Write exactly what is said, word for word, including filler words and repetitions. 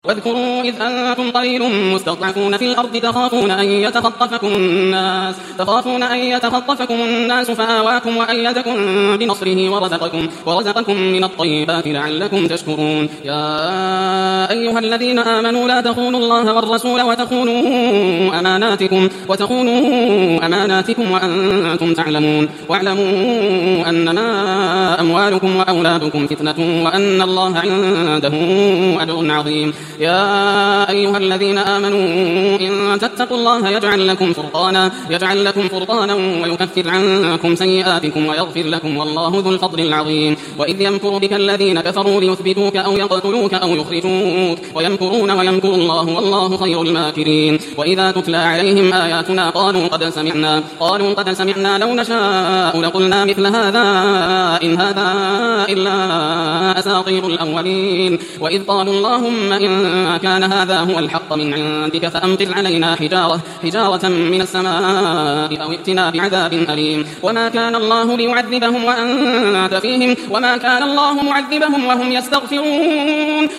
واذكروا إذ أنتم قليل مستضعفون في الأرض تخافون أن يتخطفكم الناس تخافون أن يتخطفكم الناس فآواكم وأيدكم بنصره ورزقكم ورزقكم من الطيبات لعلكم تشكرون. يا أيها الذين آمنوا لا تخونوا الله والرسول وتخونوا أماناتكم وتخونوا أماناتكم وأنتم تعلمون واعلموا أنما أموالكم وأولادكم فتنة وأن الله عنده أجر عظيم. يا أيها الذين آمنوا إن تتقوا الله يجعل لكم فرقانا يجعل لكم فرقانا ويكفر عنكم سيئاتكم ويغفر لكم والله ذو الفضل العظيم. وإذ يمكر بك الذين كفروا ليثبتوك أو يقتلوك أو يخرجوك ويمكرون ويمكر الله والله خير الماكرين. وإذا تتلى عليهم آياتنا قالوا قد سمعنا قالوا قد سمعنا لو نشاء لقلنا مثل هذا إن هذا إلا أساطير الأولين. وإذ قالوا اللهم إن كان هذا هو الحق من عندك فأمطر علينا حجارة حجارة من السماء أو ائتنا بعذاب أليم. وما كان الله ليعذبهم وأنت فيهم وما كان الله معذبهم وهم يستغفرون.